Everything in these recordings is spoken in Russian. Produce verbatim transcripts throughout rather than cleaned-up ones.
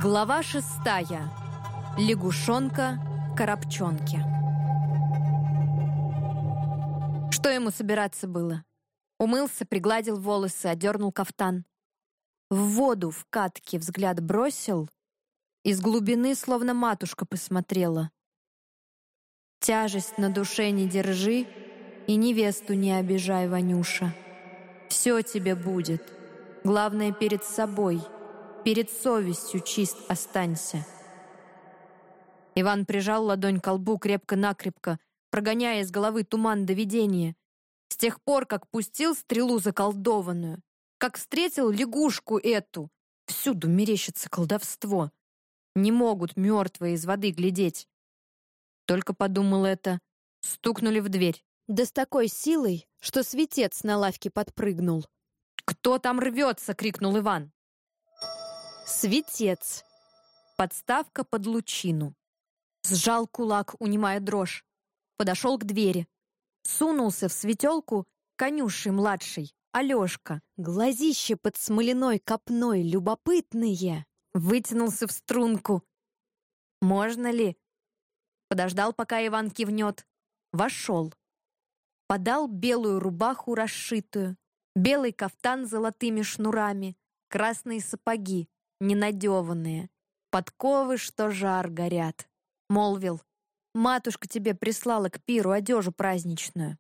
Глава шестая. Лягушонка Коробчонке. Что ему собираться было? Умылся, пригладил волосы, одернул кафтан. В воду в катке взгляд бросил, из глубины словно матушка посмотрела. Тяжесть на душе не держи и невесту не обижай, Ванюша. Все тебе будет. Главное, перед собой, перед совестью чист останься. Иван прижал ладонь к лбу крепко-накрепко, прогоняя из головы туман до видения. С тех пор, как пустил стрелу заколдованную, как встретил лягушку эту, всюду мерещится колдовство. Не могут мертвые из воды глядеть. Только подумал это, стукнули в дверь. Да с такой силой, что светец на лавке подпрыгнул. «Кто там рвется?» — крикнул Иван. Светец. Подставка под лучину. Сжал кулак, унимая дрожь. Подошел к двери. Сунулся в светелку конюшей младший, Алешка. Глазище под смоляной копной любопытные. Вытянулся в струнку. «Можно ли?» Подождал, пока Иван кивнет. Вошел. Подал белую рубаху расшитую, белый кафтан с золотыми шнурами, красные сапоги, ненадеванные, подковы, что жар горят. Молвил: «Матушка тебе прислала к пиру одежу праздничную».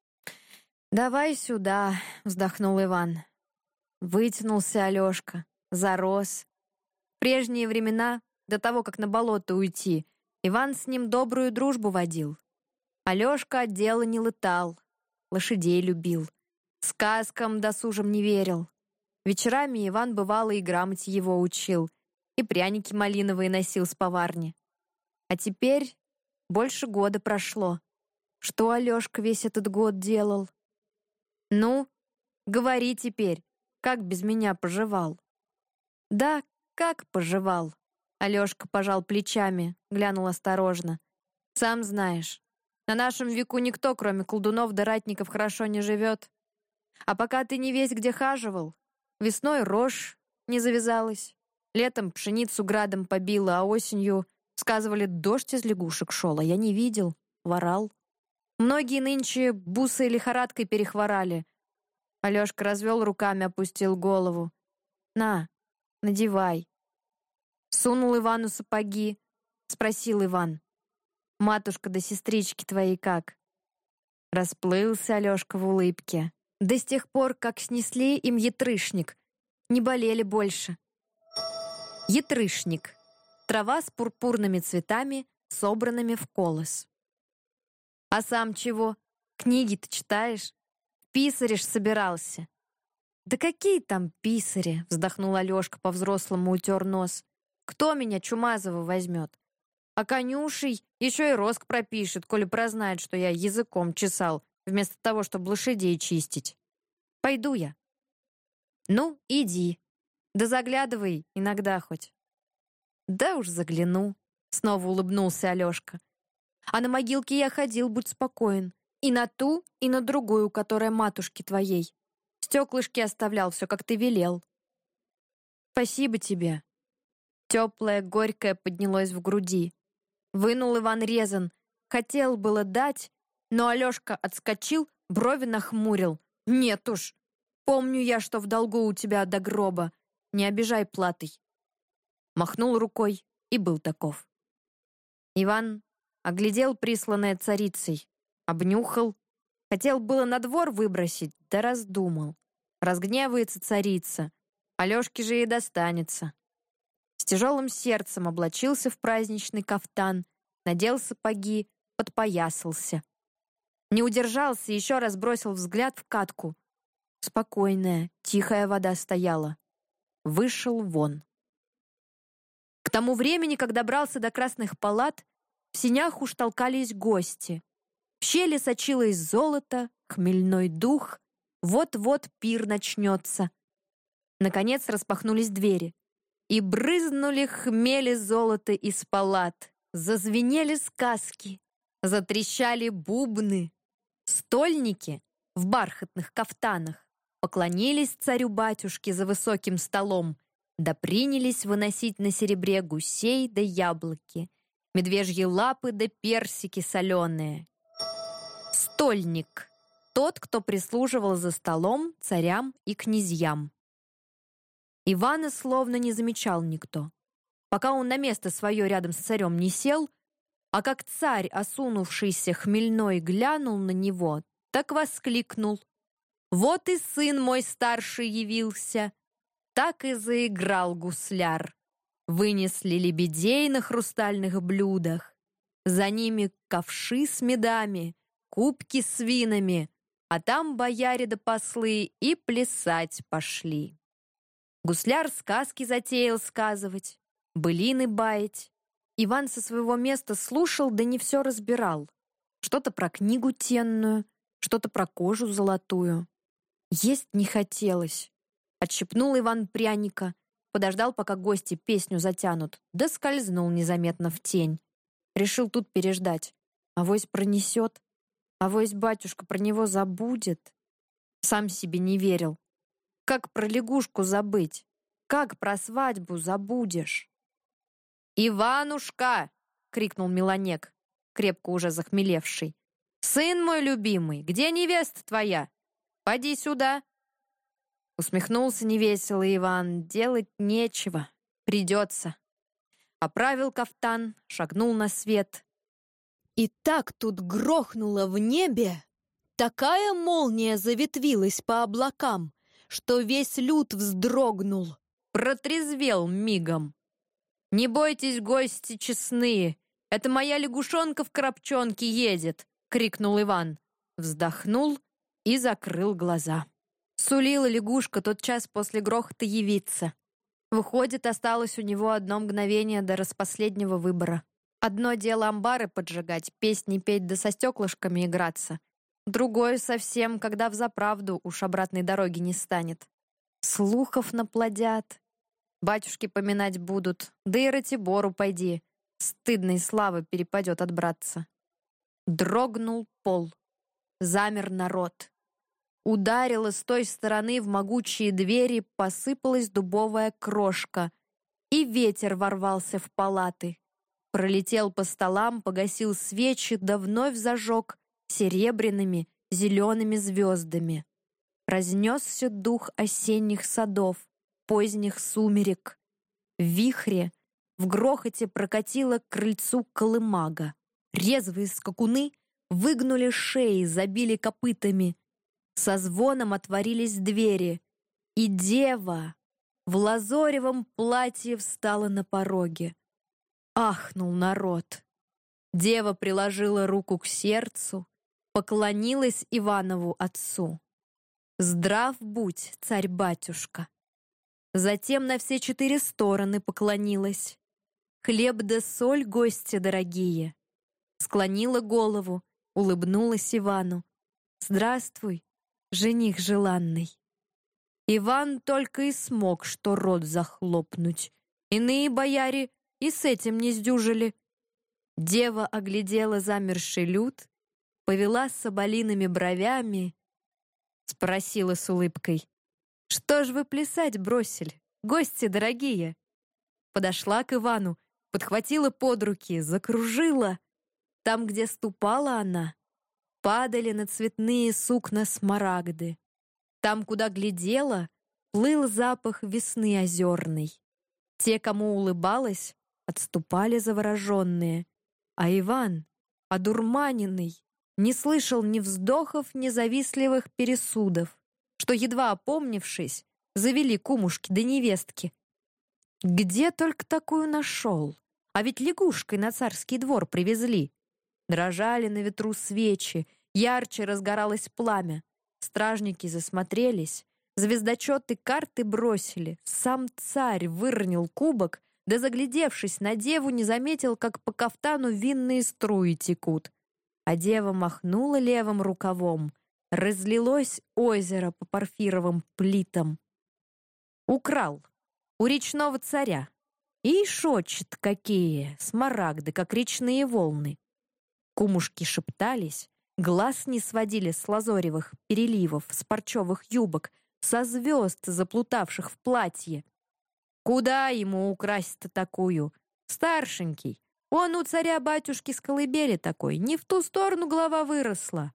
«Давай сюда», — вздохнул Иван. Вытянулся Алешка, зарос. В прежние времена, до того, как на болото уйти, Иван с ним добрую дружбу водил. Алешка от дела не летал, лошадей любил, сказкам досужим не верил. Вечерами Иван, бывало, и грамоте его учил, и пряники малиновые носил с поварни. А теперь больше года прошло. Что Алешка весь этот год делал? «Ну, говори теперь, как без меня поживал?» «Да, как поживал?» Алешка пожал плечами, глянул осторожно. «Сам знаешь, на нашем веку никто, кроме колдунов да ратников, хорошо не живет. А пока ты не весь где хаживал, весной рожь не завязалась, летом пшеницу градом побила, а осенью, сказывали, дождь из лягушек шел, а я не видел, ворал. Многие нынче бусой лихорадкой перехворали». Алешка развел руками, опустил голову. «На, надевай». Сунул Ивану сапоги, спросил Иван: «Матушка да сестрички твои как?» Расплылся Алешка в улыбке. Да с тех пор, как снесли им ятрышник, не болели больше. Ятрышник — трава с пурпурными цветами, собранными в колос. «А сам чего? Книги-то читаешь? Писаришь собирался?» «Да какие там писари?» — вздохнул Алешка, по-взрослому утер нос. «Кто меня, чумазого, возьмет? А конюшей еще и роск пропишет, коли прознает, что я языком чесал, вместо того, чтобы лошадей чистить. Пойду я». «Ну, иди. Да заглядывай иногда хоть». «Да уж загляну», — снова улыбнулся Алешка. «А на могилке я ходил, будь спокоен. И на ту, и на другую, которая матушки твоей. Стеклышки оставлял, все, как ты велел». «Спасибо тебе». Теплое, горькое поднялось в груди. Вынул Иван резан. Хотел было дать, но Алешка отскочил, брови нахмурил. «Нет уж, помню я, что в долгу у тебя до гроба. Не обижай платой». Махнул рукой и был таков. Иван оглядел присланное царицей, обнюхал. Хотел было на двор выбросить, да раздумал. Разгневается царица, Алешке же и достанется. С тяжелым сердцем облачился в праздничный кафтан, надел сапоги, подпоясался. Не удержался, еще раз бросил взгляд в катку. Спокойная, тихая вода стояла. Вышел вон. К тому времени, как добрался до красных палат, в сенях уж толкались гости. В щели сочилось золото, хмельной дух. Вот-вот пир начнется. Наконец распахнулись двери. И брызнули хмели золота из палат. Зазвенели сказки. Затрещали бубны. Стольники в бархатных кафтанах поклонились царю-батюшке за высоким столом да принялись выносить на серебре гусей да яблоки, медвежьи лапы да персики соленые. Стольник — тот, кто прислуживал за столом царям и князьям. Ивана словно не замечал никто. Пока он на место свое рядом с царем не сел, а как царь, осунувшийся хмельной, глянул на него, так воскликнул: «Вот и сын мой старший явился!» Так и заиграл гусляр. Вынесли лебедей на хрустальных блюдах. За ними ковши с медами, кубки с винами, а там бояре да послы и плясать пошли. Гусляр сказки затеял сказывать, былины баять. Иван со своего места слушал, да не все разбирал. Что-то про книгу тенную, что-то про кожу золотую. Есть не хотелось. Отщипнул Иван пряника, подождал, пока гости песню затянут, да скользнул незаметно в тень. Решил тут переждать. Авось пронесет, авось батюшка про него забудет. Сам себе не верил. Как про лягушку забыть? Как про свадьбу забудешь? «Иванушка!» — крикнул Меланек, крепко уже захмелевший. «Сын мой любимый, где невеста твоя? Поди сюда!» Усмехнулся невесело Иван. Делать нечего, придется. Оправил кафтан, шагнул на свет. И так тут грохнуло в небе, такая молния заветвилась по облакам, что весь люд вздрогнул. Протрезвел мигом. «Не бойтесь, гости честные, это моя лягушонка в коробчонке едет!» — крикнул Иван. Вздохнул и закрыл глаза. Сулила лягушка тот час после грохота явиться. Выходит, осталось у него одно мгновение до распоследнего выбора. Одно дело амбары поджигать, песни петь да со стеклышками играться. Другое совсем, когда взаправду уж обратной дороги не станет. Слухов наплодят, батюшки поминать будут, да и Ратибору пойди, стыдной славы перепадет от братца. Дрогнул пол, замер народ. Ударила с той стороны в могучие двери, посыпалась дубовая крошка, и ветер ворвался в палаты. Пролетел по столам, погасил свечи, да вновь зажег серебряными, зелеными звездами. Разнесся дух осенних садов, поздних сумерек. В вихре, в грохоте прокатила к крыльцу колымага. Резвые скакуны выгнули шеи, забили копытами. Со звоном отворились двери, и дева в лазоревом платье встала на пороге. Ахнул народ. Дева приложила руку к сердцу, поклонилась Иванову отцу. «Здрав будь, царь-батюшка!» Затем на все четыре стороны поклонилась. «Хлеб да соль, гости дорогие!» Склонила голову, улыбнулась Ивану. «Здравствуй, жених желанный!» Иван только и смог что рот захлопнуть. Иные бояре и с этим не сдюжили. Дева оглядела замерший люд, повела соболиными бровями, спросила с улыбкой: «Что ж вы плясать бросили, гости дорогие?» Подошла к Ивану, подхватила под руки, закружила. Там, где ступала она, падали на цветные сукна смарагды. Там, куда глядела, плыл запах весны озерной. Те, кому улыбалась, отступали завороженные. А Иван, одурманенный, не слышал ни вздохов, ни завистливых пересудов, что, едва опомнившись, завели кумушки да невестки. Где только такую нашел? А ведь лягушкой на царский двор привезли. Дрожали на ветру свечи, ярче разгоралось пламя. Стражники засмотрелись, звездочеты карты бросили. Сам царь выронил кубок, да, заглядевшись на деву, не заметил, как по кафтану винные струи текут. А дева махнула левым рукавом. Разлилось озеро по порфировым плитам. Украл. У речного царя. И шочет какие, смарагды, как речные волны. Кумушки шептались, глаз не сводили с лазоревых переливов, с парчевых юбок, со звезд, заплутавших в платье. Куда ему украсть-то такую? Старшенький. Он у царя-батюшки с колыбели такой. Не в ту сторону голова выросла.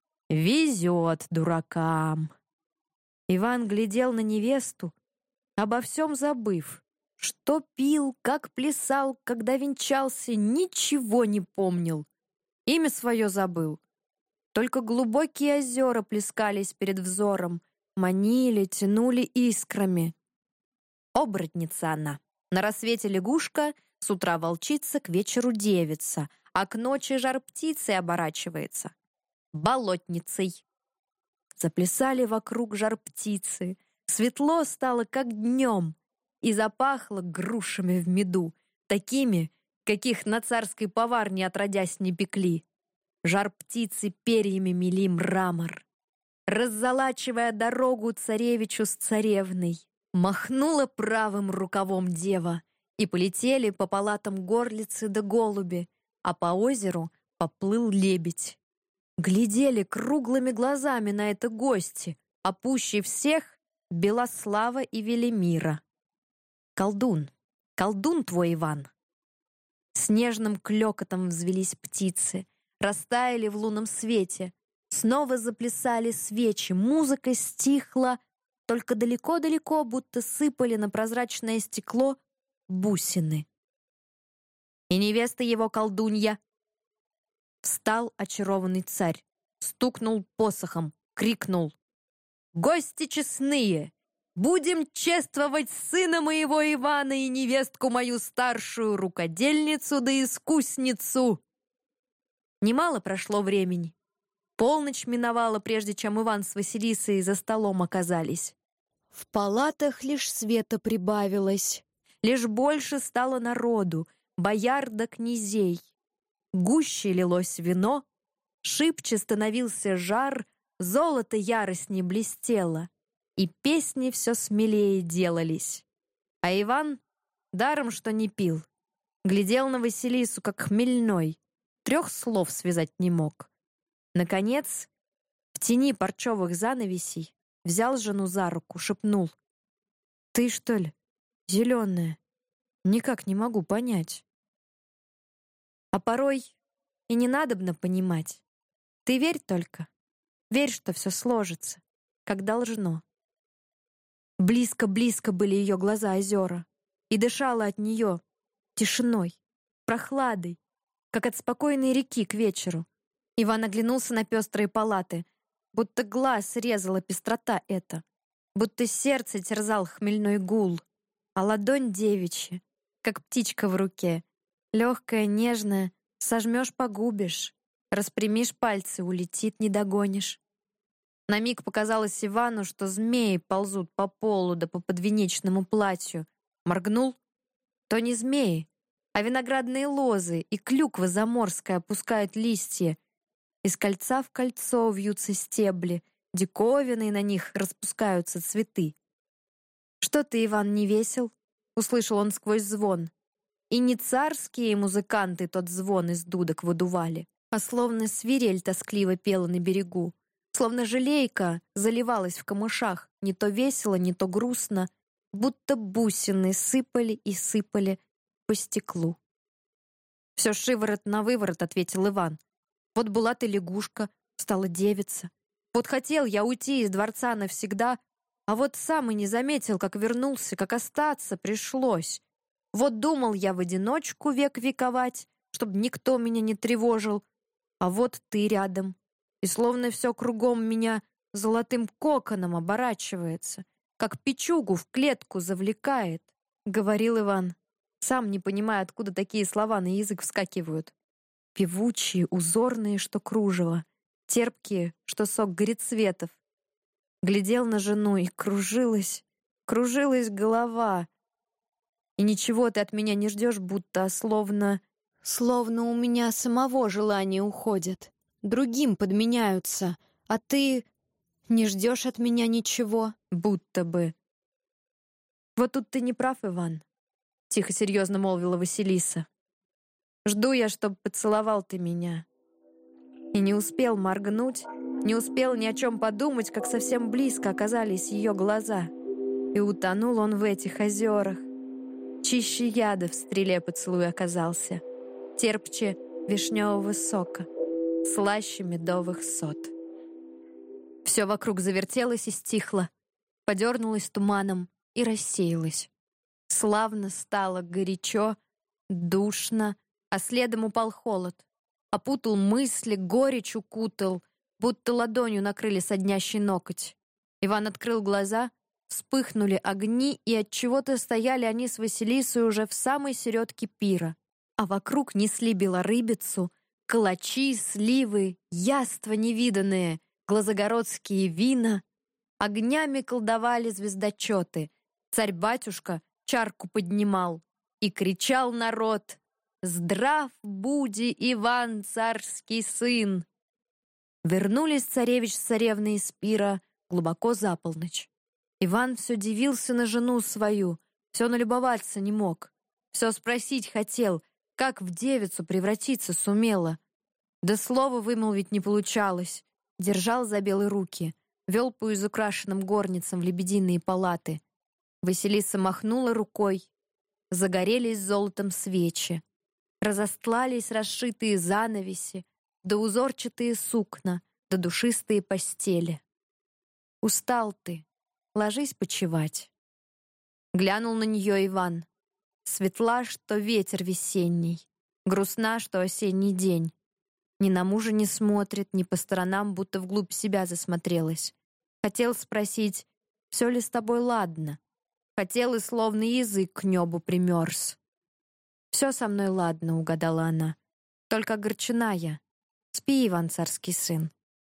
Везет дуракам. Иван глядел на невесту, обо всем забыв. Что пил, как плясал, когда венчался, ничего не помнил. Имя свое забыл. Только глубокие озера плескались перед взором, манили, тянули искрами. Оборотница она. На рассвете лягушка, с утра волчица, к вечеру девица, а к ночи жар птицей оборачивается. Болотницей. Заплясали вокруг жар птицы. Светло стало, как днем, и запахло грушами в меду, такими, каких на царской поварне отродясь не пекли. Жар птицы перьями мели мрамор. Раззолачивая дорогу царевичу с царевной, махнула правым рукавом дева, и полетели по палатам горлицы да голуби, а по озеру поплыл лебедь. Глядели круглыми глазами на это гости, а пуще всех Белослава и Велимира. Колдун, колдун твой Иван. Снежным клёкотом взвелись птицы, растаяли в лунном свете, снова заплясали свечи, музыка стихла, только далеко-далеко будто сыпали на прозрачное стекло бусины. И невеста его колдунья. Встал очарованный царь, стукнул посохом, крикнул: «Гости честные! Будем чествовать сына моего Ивана и невестку мою старшую рукодельницу да искусницу!» Немало прошло времени. Полночь миновала, прежде чем Иван с Василисой за столом оказались. В палатах лишь света прибавилось. Лишь больше стало народу, бояр да князей. Гуще лилось вино, шибче становился жар, золото яростней блестело, и песни все смелее делались. А Иван, даром что не пил, глядел на Василису, как хмельной, трех слов связать не мог. Наконец, в тени парчевых занавесей взял жену за руку, шепнул: «Ты, что ли, зеленая? Никак не могу понять». А порой и не надобно понимать. Ты верь только. Верь, что все сложится, как должно. Близко-близко были ее глаза озера, и дышала от нее тишиной, прохладой, как от спокойной реки к вечеру. Иван оглянулся на пестрые палаты, будто глаз резала пестрота эта, будто сердце терзал хмельной гул, а ладонь девичья, как птичка в руке, легкая, нежная, сожмешь — погубишь, распрямишь пальцы — улетит, не догонишь. На миг показалось Ивану, что змеи ползут по полу да по подвенечному платью. Моргнул — то не змеи, а виноградные лозы, и клюква заморская опускает листья. Из кольца в кольцо вьются стебли, диковины, и на них распускаются цветы. «Что ты, Иван, не весел?» — услышал он сквозь звон. И не царские музыканты тот звон из дудок выдували, а словно свирель тоскливо пела на берегу, словно жалейка заливалась в камышах, не то весело, не то грустно, будто бусины сыпали и сыпали по стеклу. «Все шиворот на выворот», — ответил Иван. «Вот была ты лягушка, стала девица. Вот хотел я уйти из дворца навсегда, а вот сам и не заметил, как вернулся, как остаться пришлось. Вот думал я в одиночку век вековать, чтобы никто меня не тревожил, а вот ты рядом, и словно все кругом меня золотым коконом оборачивается, как печугу в клетку завлекает», — говорил Иван, сам не понимая, откуда такие слова на язык вскакивают. Певучие, узорные, что кружево, терпкие, что сок горецветов. Глядел на жену, и кружилась, кружилась голова. И ничего ты от меня не ждешь, будто словно... Словно у меня самого желания уходят, другим подменяются, а ты не ждешь от меня ничего. Будто бы. Вот тут ты не прав, Иван, — тихо серьезно молвила Василиса. Жду я, чтоб поцеловал ты меня. И не успел моргнуть, не успел ни о чем подумать, как совсем близко оказались ее глаза. И утонул он в этих озерах, Чище яда в стреле поцелуй оказался, терпче вишневого сока, слаще медовых сот. Все вокруг завертелось и стихло, подернулось туманом и рассеялось. Славно стало горячо, душно, а следом упал холод. Опутал мысли, горечь укутал, будто ладонью накрыли соднящий ноготь. Иван открыл глаза, вспыхнули огни, и отчего-то стояли они с Василисой уже в самой середке пира, а вокруг несли белорыбицу, калачи, сливы, яства невиданные, глазогородские вина. Огнями колдовали звездочеты. Царь-батюшка чарку поднимал, и кричал народ: «Здрав буди, Иван, царский сын!» Вернулись царевич с царевной из пира глубоко за полночь. Иван все дивился на жену свою, все налюбоваться не мог, все спросить хотел, как в девицу превратиться сумела. Да слова вымолвить не получалось. Держал за белые руки, вел по изукрашенным горницам в лебединые палаты. Василиса махнула рукой. Загорелись золотом свечи. Разостлались расшитые занавеси, да узорчатые сукна, да душистые постели. «Устал ты, ложись почевать». Глянул на нее Иван. Светла, что ветер весенний, грустна, что осенний день. Ни на мужа не смотрит, ни по сторонам, будто вглубь себя засмотрелась. Хотел спросить, все ли с тобой ладно. Хотел и словно язык к небу примерз. «Все со мной ладно», — угадала она. «Только огорчена я. Спи, Иван, царский сын».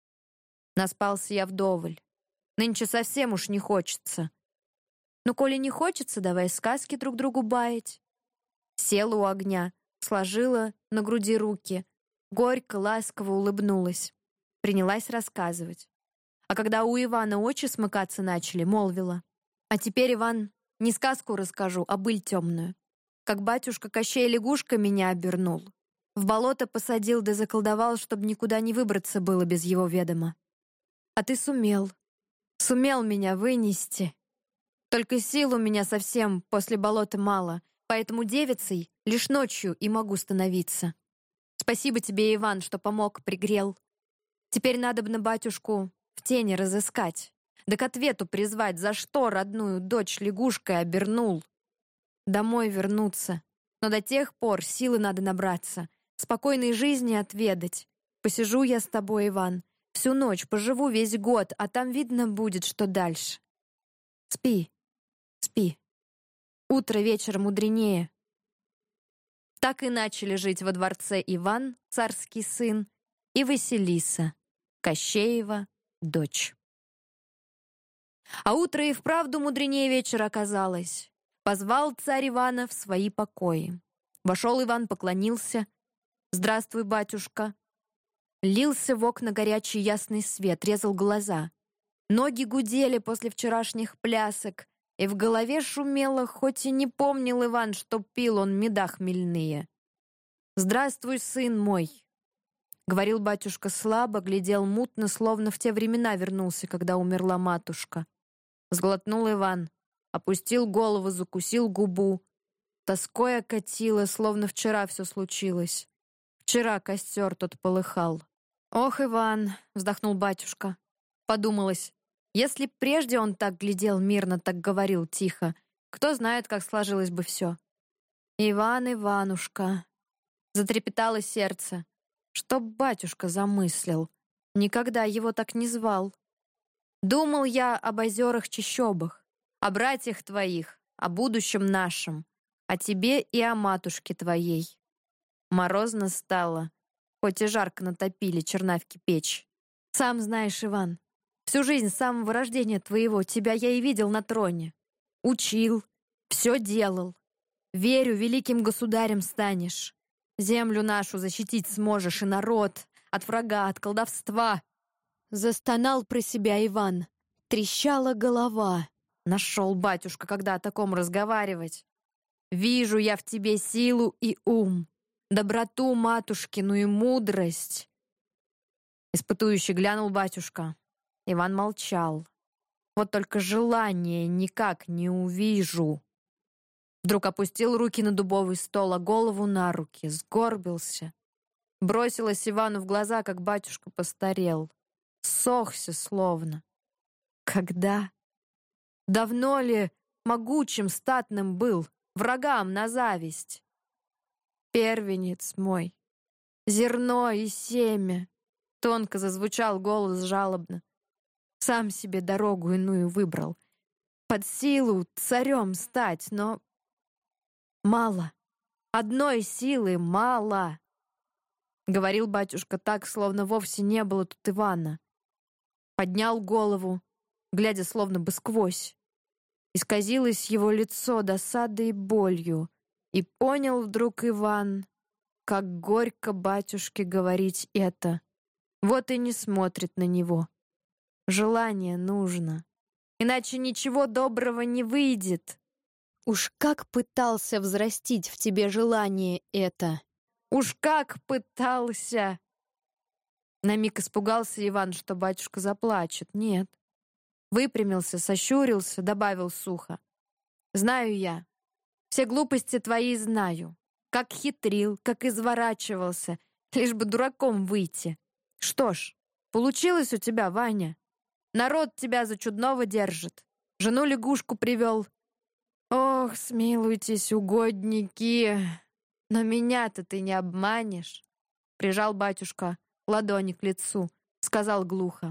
Наспался я вдоволь. Нынче совсем уж не хочется. Ну, коли не хочется, давай сказки друг другу баять. Села у огня, сложила на груди руки, горько, ласково улыбнулась. Принялась рассказывать. А когда у Ивана очи смыкаться начали, молвила: «А теперь, Иван, не сказку расскажу, а быль темную. Как батюшка Кощей лягушка меня обернул. В болото посадил да заколдовал, чтобы никуда не выбраться было без его ведома. А ты сумел. Сумел меня вынести. Только сил у меня совсем после болота мало, поэтому девицей лишь ночью и могу становиться. Спасибо тебе, Иван, что помог, пригрел. Теперь надобно батюшку в тени разыскать, да к ответу призвать, за что родную дочь лягушкой обернул. Домой вернуться, но до тех пор силы надо набраться, спокойной жизни отведать. Посижу я с тобой, Иван, всю ночь, поживу весь год, а там видно будет, что дальше. Спи, спи. Утро вечер мудренее». Так и начали жить во дворце Иван, царский сын, и Василиса, Кощеева дочь. А утро и вправду мудренее вечера оказалось. Позвал царь Ивана в свои покои. Вошел Иван, поклонился. «Здравствуй, батюшка». Лился в окна горячий ясный свет, резал глаза. Ноги гудели после вчерашних плясок, и в голове шумело, хоть и не помнил Иван, что пил он меда хмельные. «Здравствуй, сын мой», — говорил батюшка слабо, глядел мутно, словно в те времена вернулся, когда умерла матушка. Сглотнул Иван, опустил голову, закусил губу. Тоской окатило, словно вчера все случилось. Вчера костер тот полыхал. «Ох, Иван», — вздохнул батюшка. Подумалось, если б прежде он так глядел мирно, так говорил тихо, кто знает, как сложилось бы все. «Иван, Иванушка», — затрепетало сердце. Что батюшка замыслил? Никогда его так не звал. Думал я об озерах-чащобах, о братьях твоих, о будущем нашем, о тебе и о матушке твоей. Морозно стало, хоть и жарко натопили чернавки печь. Сам знаешь, Иван, всю жизнь с самого рождения твоего тебя я и видел на троне. Учил, все делал. Верю, великим государем станешь. Землю нашу защитить сможешь и народ от врага, от колдовства». Застонал про себя Иван. Трещала голова. Нашел батюшка, когда о таком разговаривать. «Вижу я в тебе силу и ум, доброту матушкину и мудрость». Испытующе глянул батюшка. Иван молчал. «Вот только желания никак не увижу». Вдруг опустил руки на дубовый стол, а голову на руки, сгорбился. Бросилась Ивану в глаза, как батюшка постарел. Сохся словно. Когда? Давно ли могучим статным был, врагам на зависть? Первенец мой, зерно и семя, тонко зазвучал голос жалобно. Сам себе дорогу иную выбрал. Под силу царем стать, но мало. Одной силы мало. Говорил батюшка так, словно вовсе не было тут Ивана. Поднял голову, глядя словно бы сквозь. Исказилось его лицо досадой и болью, и понял вдруг Иван, как горько батюшке говорить это. Вот и не смотрит на него. Желание нужно, иначе ничего доброго не выйдет. Уж как пытался взрастить в тебе желание это. Уж как пытался! На миг испугался Иван, что батюшка заплачет. Нет. Выпрямился, сощурился, добавил сухо. Знаю я. Все глупости твои знаю. Как хитрил, как изворачивался, лишь бы дураком выйти. Что ж, получилось у тебя, Ваня. Народ тебя за чудного держит. Жену-лягушку привел. Ох, смилуйтесь, угодники. Но меня-то ты не обманешь. Прижал батюшка ладони к лицу, сказал глухо.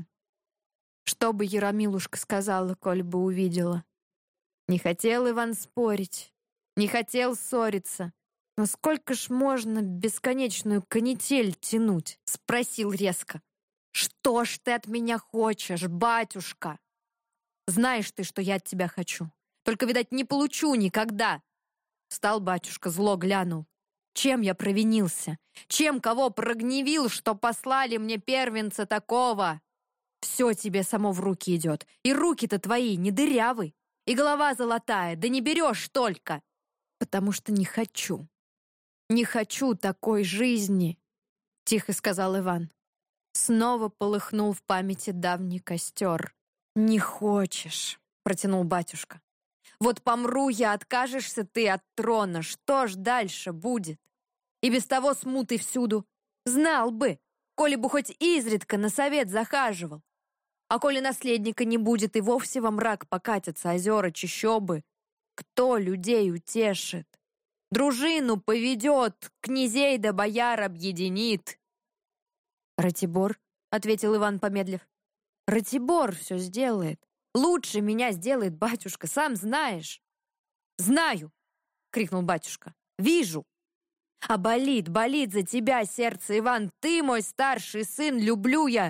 Что бы Яромилушка сказала, коль бы увидела? Не хотел Иван спорить, не хотел ссориться. Но сколько ж можно бесконечную канитель тянуть? Спросил резко. Что ж ты от меня хочешь, батюшка? Знаешь ты, что я от тебя хочу. Только, видать, не получу никогда. Встал батюшка, зло глянул. Чем я провинился? Чем кого прогневил, что послали мне первенца такого? Все тебе само в руки идет. И руки-то твои не дырявы. И голова золотая, да не берешь только. Потому что не хочу. Не хочу такой жизни, тихо сказал Иван. Снова полыхнул в памяти давний костер. Не хочешь, протянул батюшка. Вот помру я, откажешься ты от трона. Что ж дальше будет? И без того смуты всюду. Знал бы, коли бы хоть изредка на совет захаживал. А коли наследника не будет, и вовсе во мрак покатятся озера, чащобы. Кто людей утешит? Дружину поведет, князей да бояр объединит. Ратибор, — ответил Иван, помедлив. Ратибор все сделает. Лучше меня сделает батюшка, сам знаешь. Знаю, — крикнул батюшка. Вижу. А болит, болит за тебя сердце, Иван. Ты мой старший сын, люблю я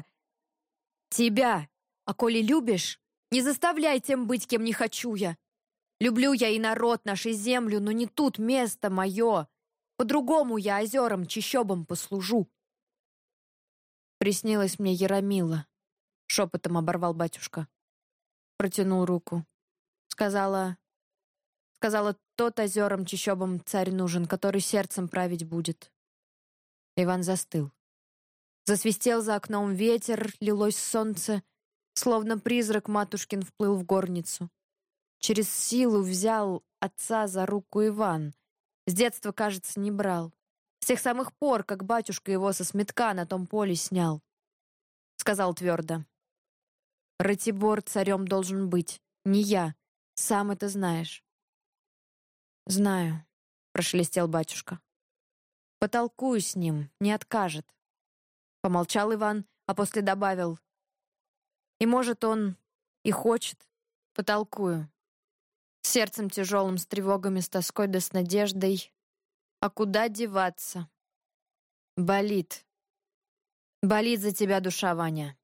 тебя. А коли любишь, не заставляй тем быть, кем не хочу я. Люблю я и народ, нашу землю, но не тут место мое. По-другому я озерам, чащобам послужу. Приснилась мне Яромила, шепотом оборвал батюшка. Протянул руку. Сказала, сказала, тот озерам, чащобам царь нужен, который сердцем править будет. Иван застыл. Засвистел за окном ветер, лилось солнце, словно призрак матушкин вплыл в горницу. Через силу взял отца за руку Иван. С детства, кажется, не брал. С тех самых пор, как батюшка его со сметка на том поле снял. Сказал твердо. Ратибор царем должен быть, не я. Сам это знаешь. Знаю, прошелестел батюшка. Потолкую с ним, не откажет. Помолчал Иван, а после добавил. И может он и хочет. Потолкую. С сердцем тяжелым, с тревогами, с тоской да с надеждой. А куда деваться? Болит. Болит за тебя душа, Ваня.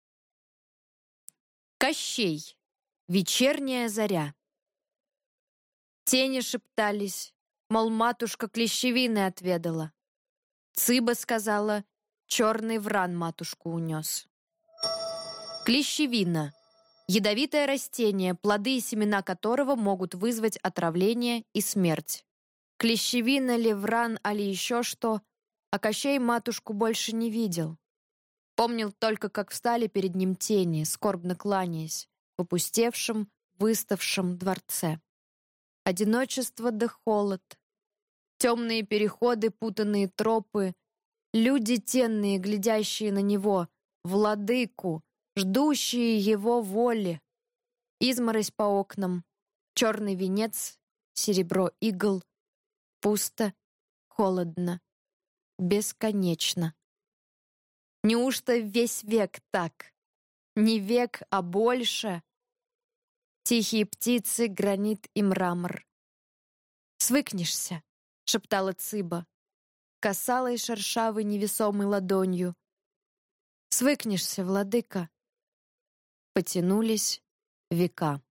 Кощей. Вечерняя заря. Тени шептались, мол, матушка клещевины отведала. Цыба сказала, черный вран матушку унес. Клещевина. Ядовитое растение, плоды и семена которого могут вызвать отравление и смерть. Клещевина ли, вран, али еще что, а Кощей матушку больше не видел. Помнил только, как встали перед ним тени, скорбно кланяясь, в опустевшем, выставшем дворце. одиночество да холод, темные переходы, путанные тропы, люди тенные, глядящие на него, владыку, ждущие его воли, изморозь по окнам, черный венец, серебро игл, пусто, холодно, бесконечно. Неужто весь век так? Не век, а больше? Тихие птицы, гранит и мрамор. «Свыкнешься», — шептала Циба, касалась шершавой невесомой ладонью. «Свыкнешься, владыка». Потянулись века.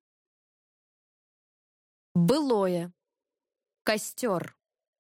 Былое. Костер.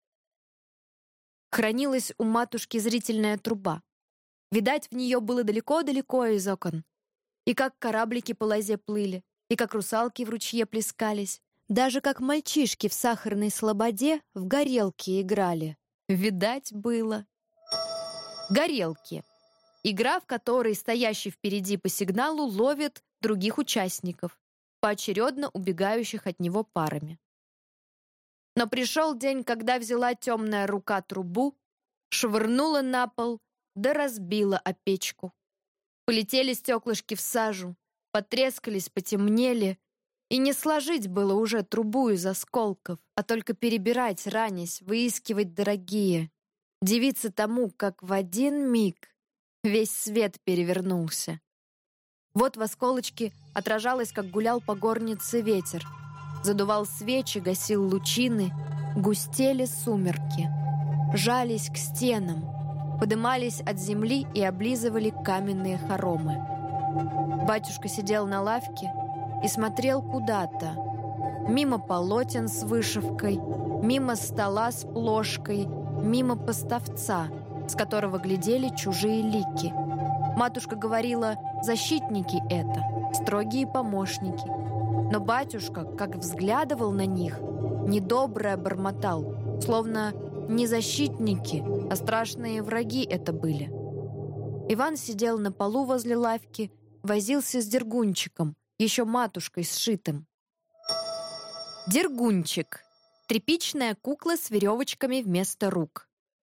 Хранилась у матушки зрительная труба. Видать, в нее было далеко-далеко из окон. И как кораблики по лозе плыли, и как русалки в ручье плескались, даже как мальчишки в сахарной слободе в горелки играли. Видать было. Горелки. Игра, в которой стоящий впереди по сигналу ловит других участников, поочередно убегающих от него парами. Но пришел день, когда взяла темная рука трубу, швырнула на пол, да разбила о печку. Полетели стеклышки в сажу, потрескались, потемнели, и не сложить было уже трубу из осколков, а только перебирать, ранясь, выискивать дорогие, дивиться тому, как в один миг весь свет перевернулся. Вот в осколочке отражалось, как гулял по горнице ветер, задувал свечи, гасил лучины, густели сумерки, жались к стенам, подымались от земли и облизывали каменные хоромы. Батюшка сидел на лавке и смотрел куда-то, мимо полотен с вышивкой, мимо стола с плошкой, мимо поставца, с которого глядели чужие лики. Матушка говорила, защитники это, строгие помощники. Но батюшка, как взглядывал на них, недоброе бормотал, словно не защитники, а страшные враги это были. Иван сидел на полу возле лавки, возился с дергунчиком, еще матушкой сшитым. Дергунчик — тряпичная кукла с веревочками вместо рук.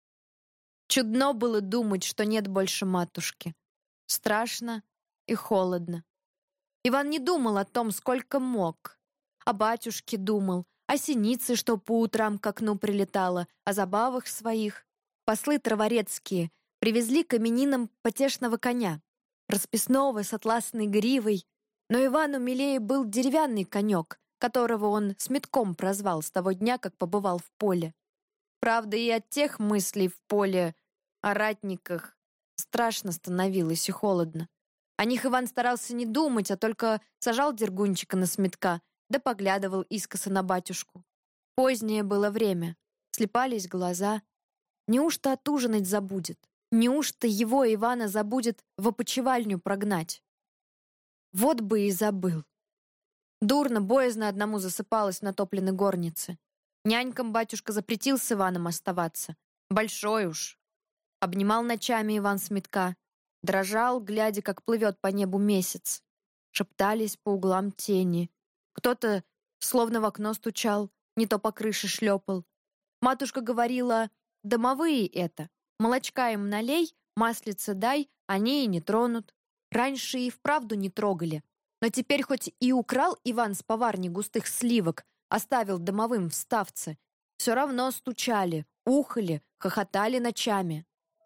Чудно было думать, что нет больше матушки. Страшно и холодно. Иван не думал о том, сколько мог. О батюшке думал, о синице, что по утрам к окну прилетала, о забавах своих. Послы траворецкие привезли к именинам потешного коня, расписного с атласной гривой, но Ивану милее был деревянный конек, которого он сметком прозвал с того дня, как побывал в поле. Правда, и от тех мыслей в поле о ратниках страшно становилось и холодно. О них Иван старался не думать, а только сажал дергунчика на сметка, да поглядывал искоса на батюшку. Позднее было время, слепались глаза. Неужто отужинать забудет? Неужто его, Ивана, забудет в опочивальню прогнать? Вот бы и забыл. Дурно, боязно одному засыпалось в натопленной горнице. Нянькам батюшка запретил с Иваном оставаться. Большой уж. Обнимал ночами Иван сметка. Дрожал, глядя, как плывет по небу месяц. Шептались по углам тени. Кто-то словно в окно стучал, не то по крыше шлепал. Матушка говорила, домовые это. Молочка им налей, маслица дай, они и не тронут. Раньше и вправду не трогали. Но теперь хоть и украл Иван с поварни густых сливок, оставил домовым в ставце, все равно стучали, ухали, хохотали ночами.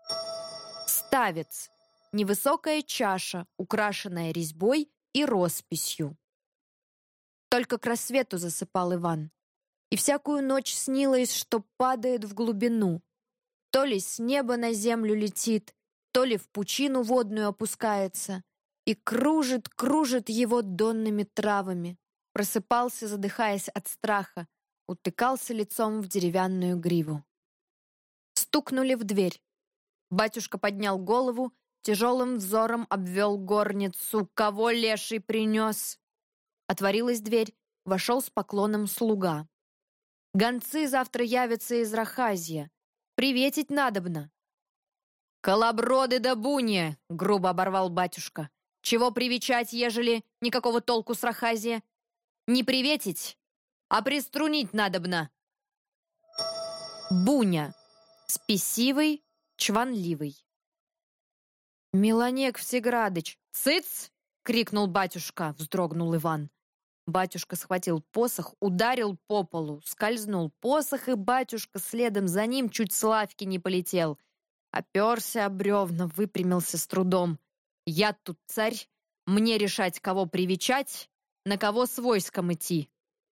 Ставец. Невысокая чаша, украшенная резьбой и росписью. Только к рассвету засыпал Иван. И всякую ночь снилось, что падает в глубину. То ли с неба на землю летит, то ли в пучину водную опускается. И кружит, кружит его донными травами. Просыпался, задыхаясь от страха, утыкался лицом в деревянную гриву. Стукнули в дверь. Батюшка поднял голову, тяжелым взором обвел горницу. Кого леший принес? Отворилась дверь, вошел с поклоном слуга. Гонцы завтра явятся из Рахазья. Приветить надобно. «Колоброды да буни!» — грубо оборвал батюшка. «Чего привечать, ежели никакого толку с Рахазья? Не приветить, а приструнить надобно. Буня. Спесивый, чванливый. «Милонек Всеградыч, цыц!» — крикнул батюшка, вздрогнул Иван. Батюшка схватил посох, ударил по полу, скользнул посох, и батюшка следом за ним чуть с лавки не полетел. Оперся об бревна, выпрямился с трудом. «Я тут царь, мне решать, кого привечать, на кого с войском идти».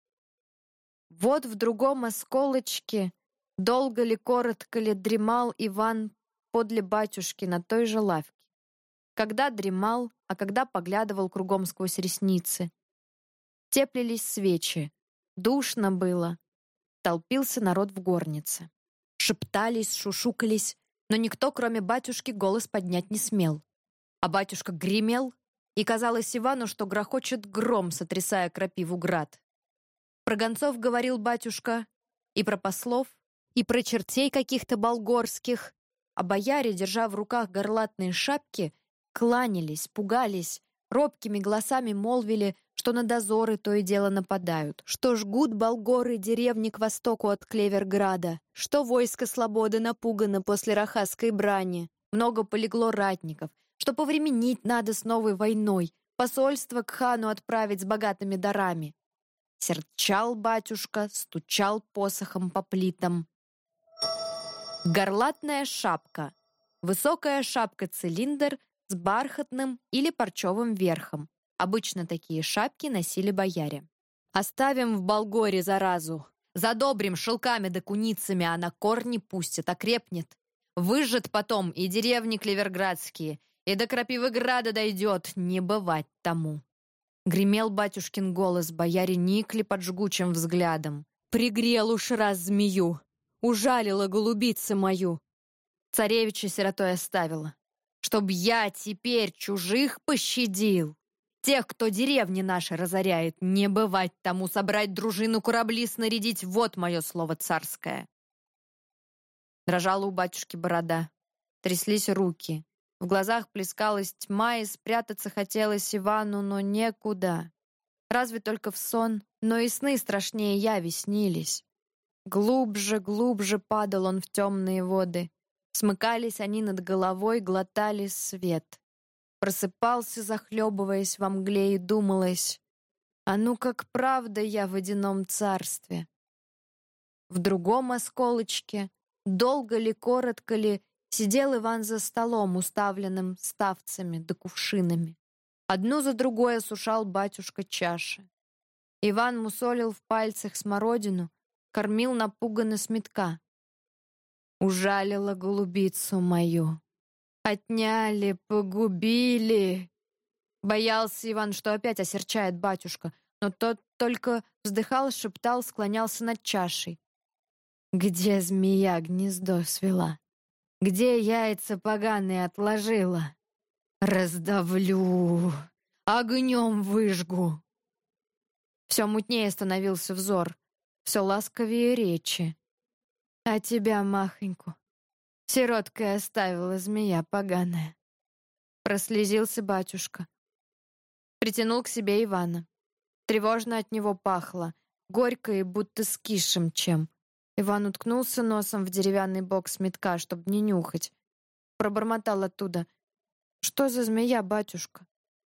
Вот в другом осколочке, долго ли, коротко ли, дремал Иван подле батюшки на той же лавке. Когда дремал, а когда поглядывал кругом сквозь ресницы. Теплились свечи, душно было. Толпился народ в горнице. Шептались, шушукались, но никто, кроме батюшки, голос поднять не смел. А батюшка гремел, и казалось Ивану, что грохочет гром, сотрясая крапиву град. Про гонцов говорил батюшка, и про послов, и про чертей каких-то болгорских, а бояре, держа в руках горлатные шапки, кланялись, пугались, робкими голосами молвили, что на дозоры то и дело нападают, что жгут болгоры деревни к востоку от Клеверграда, что войско Слободы напугано после рахасской брани, много полегло ратников, что повременить надо с новой войной, посольство к хану отправить с богатыми дарами. Серчал батюшка, стучал посохом по плитам. Горлатная шапка. Высокая шапка-цилиндр с бархатным или парчевым верхом. Обычно такие шапки носили бояре. «Оставим в Болгоре заразу. Задобрим шелками да куницами, а на корни пустит, окрепнет. Выжжет потом и деревни клеверградские, и до Крапивограда дойдет, не бывать тому». Гремел батюшкин голос, бояре никли под жгучим взглядом. «Пригрел уж раз змею, ужалила голубицу мою». Царевича сиротой оставила. «Чтоб я теперь чужих пощадил. Тех, кто деревни наши разоряет, не бывать тому, собрать дружину, корабли снарядить, вот мое слово царское». Дрожала у батюшки борода, тряслись руки. В глазах плескалась тьма, и спрятаться хотелось Ивану, но некуда. Разве только в сон, но и сны страшнее яви снились. Глубже, глубже падал он в темные воды. Смыкались они над головой, глотали свет. Просыпался, захлебываясь во мгле, и думалось: а ну как правда я в водяном царстве. В другом осколочке, долго ли, коротко ли, сидел Иван за столом, уставленным ставцами да кувшинами. Одну за другой осушал батюшка чаши. Иван мусолил в пальцах смородину, кормил напуганно с метка. «Ужалила голубицу мою. Отняли, погубили». Боялся Иван, что опять осерчает батюшка, но тот только вздыхал, шептал, склонялся над чашей. «Где змея гнездо свела? Где яйца поганые отложила? Раздавлю, огнем выжгу». Все мутнее становился взор, все ласковее речи. «А тебя, махоньку, сироткой оставила змея поганая». Прослезился батюшка. Притянул к себе Ивана. Тревожно от него пахло, горько и будто с кишем чем. Иван уткнулся носом в деревянный бок сметка, чтобы не нюхать. Пробормотал оттуда: «Что за змея, батюшка?»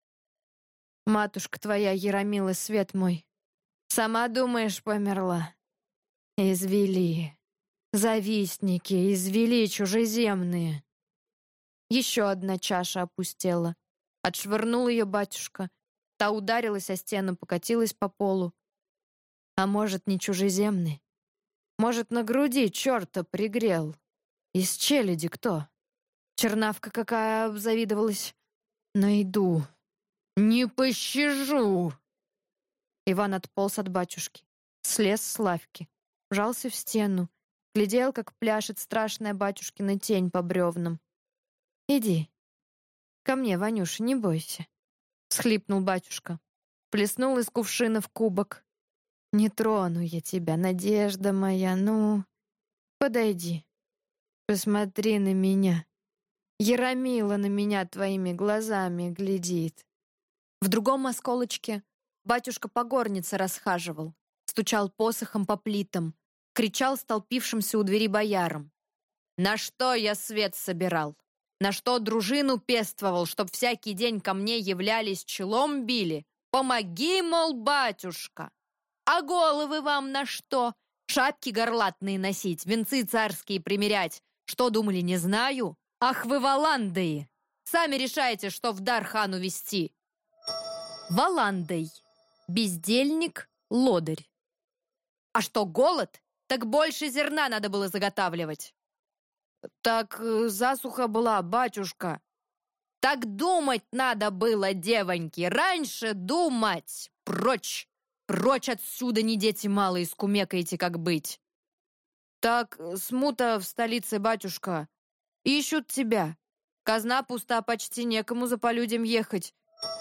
«Матушка твоя, Яромила, свет мой, сама, думаешь, померла? Извели, завистники, извели чужеземные». Еще одна чаша опустела. Отшвырнул ее батюшка. Та ударилась о стену, покатилась по полу. А может, не чужеземный? Может, на груди черта пригрел? Из челяди кто? Чернавка какая обзавидовалась? Найду. Не пощажу. Иван отполз от батюшки. Слез с лавки. Вжался в стену. Глядел, как пляшет страшная батюшкина тень по бревнам. «Иди. Ко мне, Ванюша, не бойся», — всхлипнул батюшка. Плеснул из кувшина в кубок. «Не трону я тебя, надежда моя, ну, подойди. Посмотри на меня. Яромила на меня твоими глазами глядит». В другом осколочке батюшка по горнице расхаживал. стучал посохом по плитам, кричал столпившимся у двери боярам. «На что я свет собирал? На что дружину пествовал, чтоб всякий день ко мне являлись, челом били? Помоги, мол, батюшка! А головы вам на что? Шапки горлатные носить, венцы царские примерять. Что думали, не знаю? Ах вы, валандеи! Сами решайте, что в дар хану вести!» Валандей. Бездельник, лодырь. «А что, голод? Так больше зерна надо было заготавливать». «Так э, засуха была, батюшка». «Так думать надо было, девоньки, раньше думать! Прочь! Прочь отсюда, не дети малые, скумекаете, как быть!» «Так смута в столице, батюшка. Ищут тебя. Казна пуста, почти некому за полюдем ехать».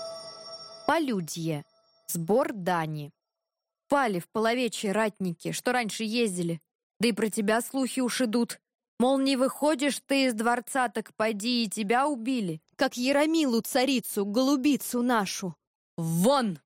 Полюдье. Сбор дани. Пали в половечьи ратники, что раньше ездили. Да и про тебя слухи уж идут. Мол, не выходишь ты из дворца, так поди и тебя убили. Как Яромилу царицу, голубицу нашу. Вон!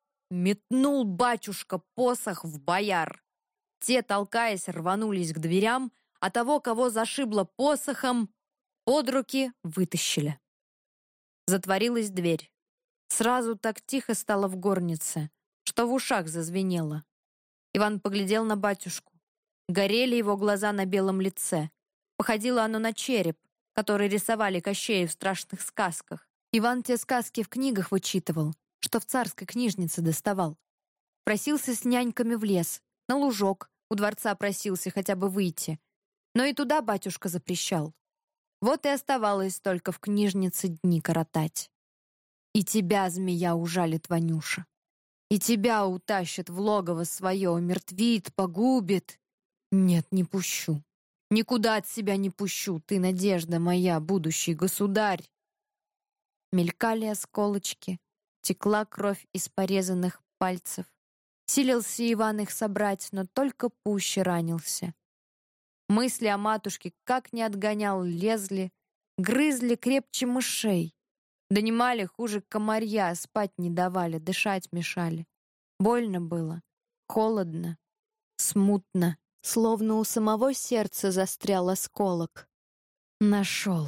Метнул батюшка посох в бояр. Те, толкаясь, рванулись к дверям, а того, кого зашибло посохом, под руки вытащили. Затворилась дверь. Сразу так тихо стало в горнице, что в ушах зазвенело. Иван поглядел на батюшку. Горели его глаза на белом лице. Походило оно на череп, который рисовали Кощеи в страшных сказках. Иван те сказки в книгах вычитывал, что в царской книжнице доставал. Просился с няньками в лес, на лужок, у дворца просился хотя бы выйти. Но и туда батюшка запрещал. Вот и оставалось только в книжнице дни коротать. И тебя, змея, ужалит, Ванюша. И тебя утащит в логово свое, умертвит, погубит. Нет, не пущу. Никуда от себя не пущу, ты, надежда моя, будущий государь. Мелькали осколочки, текла кровь из порезанных пальцев. Силился Иван их собрать, но только пуще ранился. Мысли о матушке, как ни отгонял, лезли, грызли крепче мышей. Донимали хуже комарья, спать не давали, дышать мешали. Больно было, холодно, смутно. Словно у самого сердца застрял осколок. Нашел.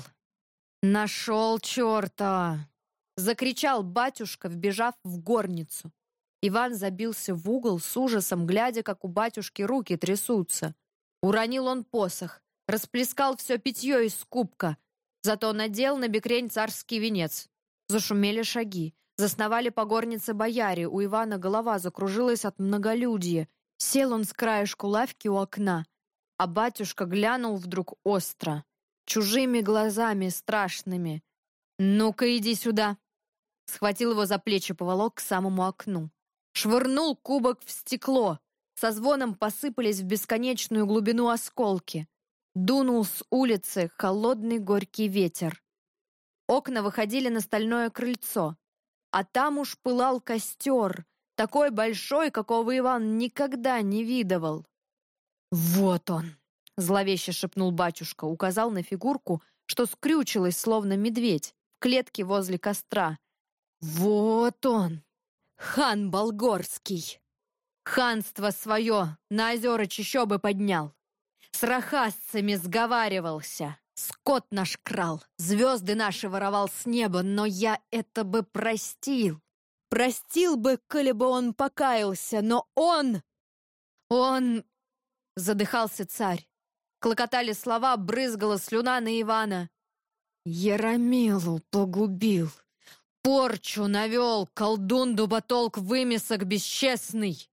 Нашел черта! Закричал батюшка, вбежав в горницу. Иван забился в угол с ужасом, глядя, как у батюшки руки трясутся. Уронил он посох, расплескал все питье из кубка, зато надел на бекрень царский венец. Зашумели шаги, засновали по горнице бояре, у Ивана голова закружилась от многолюдья. Сел он с краешку лавки у окна, а батюшка глянул вдруг остро, чужими глазами страшными. «Ну-ка, иди сюда!» Схватил его за плечи, поволок к самому окну. Швырнул кубок в стекло. Со звоном посыпались в бесконечную глубину осколки. Дунул с улицы холодный горький ветер. Окна выходили на стальное крыльцо, а там уж пылал костер, такой большой, какого Иван никогда не видывал. «Вот он!» — зловеще шепнул батюшка, указал на фигурку, что скрючилась, словно медведь, в клетке возле костра. «Вот он! Хан Болгорский! Ханство свое на озера чащобы поднял! С рахасцами сговаривался! Скот наш крал, звезды наши воровал с неба, но я это бы простил! Простил бы, коли бы он покаялся, но он... Он... Задыхался царь. Клокотали слова, брызгала слюна на Ивана. Яромилу погубил. Порчу навел, колдун Дуботолк вымесок бесчестный.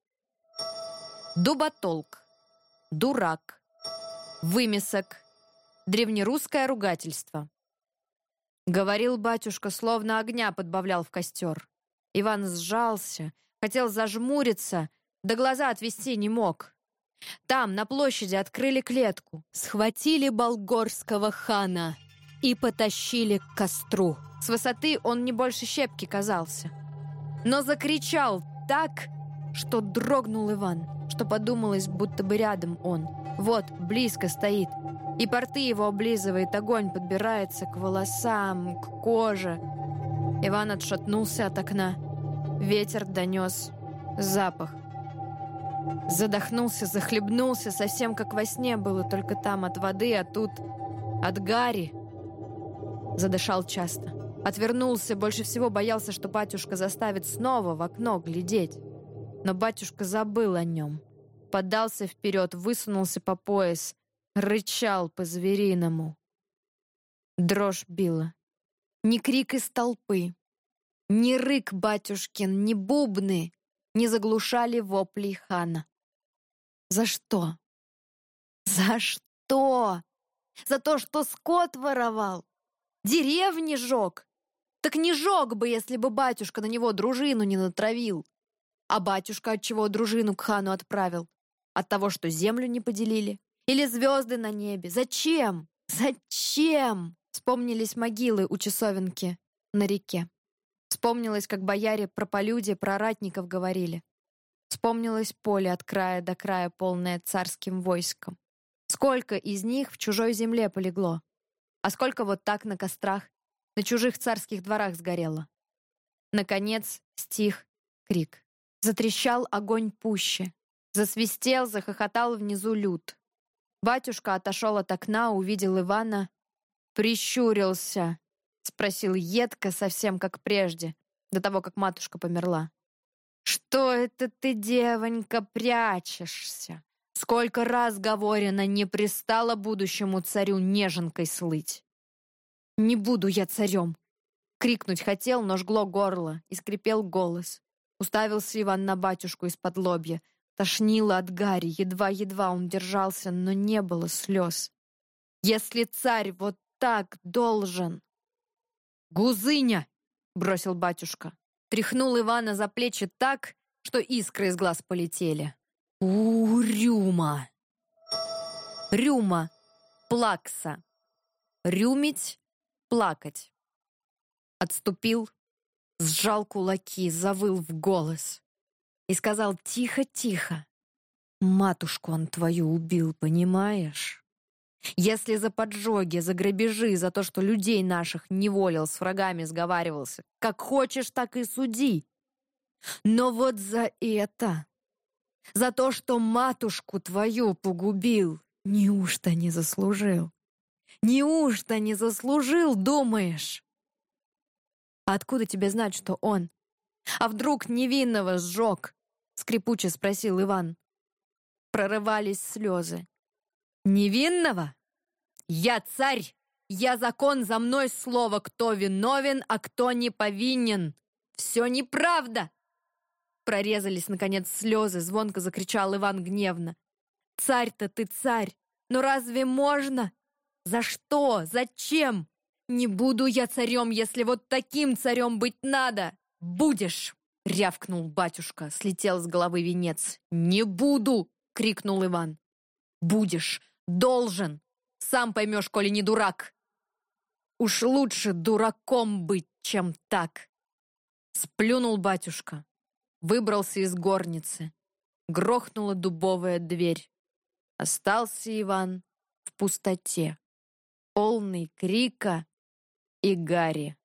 Дуботолк. Дурак. Вымесок. Древнерусское ругательство. Говорил батюшка, словно огня подбавлял в костер. Иван сжался, хотел зажмуриться, да глаза отвести не мог. Там, на площади, открыли клетку. Схватили болгорского хана и потащили к костру. С высоты он не больше щепки казался. Но закричал так, что дрогнул Иван, что подумалось, будто бы рядом он. Вот, близко стоит. И порты его облизывает, огонь подбирается к волосам, к коже. Иван отшатнулся от окна. Ветер донес запах. Задохнулся, захлебнулся, совсем как во сне было, только там от воды, а тут от гари. Задышал часто. Отвернулся, больше всего боялся, что батюшка заставит снова в окно глядеть. Но батюшка забыл о нем. Подался вперед, высунулся по пояс, рычал по-звериному. Дрожь била. Ни крик из толпы, ни рык батюшкин, ни бубны не заглушали воплей хана. За что? За что? За то, что скот воровал? Деревни жег? Так не жег бы, если бы батюшка на него дружину не натравил. А батюшка от чего дружину к хану отправил? От того, что землю не поделили? Или звезды на небе? Зачем? Зачем? Вспомнились могилы у часовенки на реке. Вспомнилось, как бояре про полюдье, про ратников говорили. Вспомнилось поле от края до края, полное царским войском. Сколько из них в чужой земле полегло? А сколько вот так на кострах, на чужих царских дворах сгорело? Наконец стих крик. Затрещал огонь пуще. Засвистел, захохотал внизу люд. Батюшка отошел от окна, увидел Ивана, прищурился, спросил едко, совсем как прежде, до того, как матушка померла. «Что это ты, девонька, прячешься? Сколько раз говорено, не пристало будущему царю неженкой слыть!» «Не буду я царем!» Крикнуть хотел, но жгло горло, и скрипел голос. Уставился Иван на батюшку из-под лобья. Тошнило от гари, едва-едва он держался, но не было слез. «Если царь вот так должен!» «Гузыня!» — бросил батюшка. Тряхнул Ивана за плечи так, что искры из глаз полетели. «У, рюма!» Рюма, плакса. Рюмить, плакать. Отступил, сжал кулаки, завыл в голос и сказал тихо-тихо: «Матушку он твою убил, понимаешь? Если за поджоги, за грабежи, за то, что людей наших неволил, с врагами сговаривался, как хочешь, так и суди. Но вот за это, за то, что матушку твою погубил, неужто не заслужил? Неужто не заслужил, думаешь?» «А откуда тебе знать, что он? А вдруг невинного сжег?» — скрипуче спросил Иван. Прорывались слезы. «Невинного? Я царь! Я закон, за мной слово, кто виновен, а кто не повинен! Все неправда!» Прорезались, наконец, слезы, звонко закричал Иван гневно. «Царь-то ты царь, но разве можно? За что? Зачем? Не буду я царем, если вот таким царем быть надо! Будешь!» — рявкнул батюшка, слетел с головы венец. «Не буду!» — крикнул Иван. «Будешь! Должен! Сам поймешь, коли не дурак! Уж лучше дураком быть, чем так!» Сплюнул батюшка, выбрался из горницы. Грохнула дубовая дверь. Остался Иван в пустоте, полный крика и гари.